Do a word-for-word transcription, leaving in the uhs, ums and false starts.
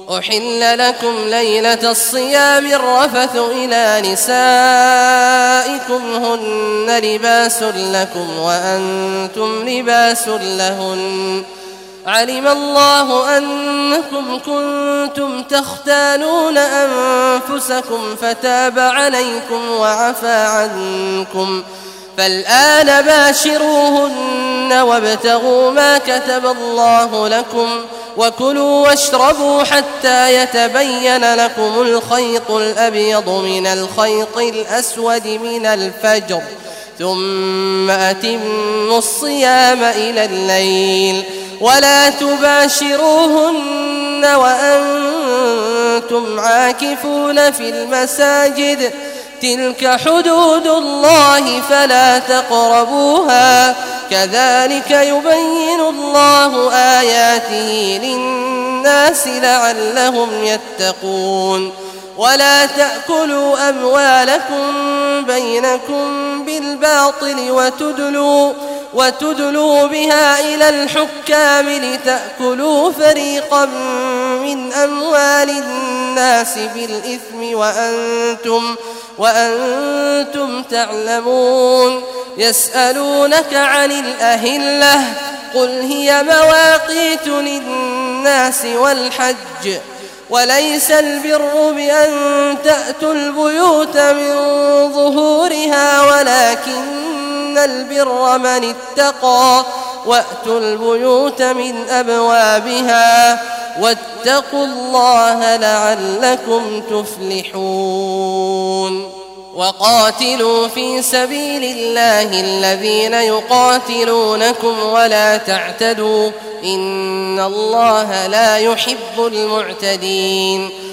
أحل لكم ليلة الصيام الرفث إلى نسائكم هن لباس لكم وأنتم لباس لهن علم الله أنكم كنتم تختانون أنفسكم فتاب عليكم وعفى عنكم فالآن باشروهن وابتغوا ما كتب الله لكم وكلوا واشربوا حتى يتبين لكم الخيط الأبيض من الخيط الأسود من الفجر ثم أتموا الصيام إلى الليل ولا تباشروهن وأنتم عاكفون في المساجد تلك حدود الله فلا تقربوها كذلك يبين الله آياته للناس لعلهم يتقون ولا تأكلوا أموالكم بينكم بالباطل وتدلوا وتدلوا بها إلى الحكام لتأكلوا فريقا من أموال الناس بالإثم وأنتم وأنتم تعلمون يسألونك عن الأهلة قل هي مواقيت للناس والحج وليس البر بأن تأتوا البيوت من ظهورها ولكن البر من اتقى وأتوا البيوت من أبوابها واتقوا الله لعلكم تفلحون وقاتلوا في سبيل الله الذين يقاتلونكم ولا تعتدوا إن الله لا يحب المعتدين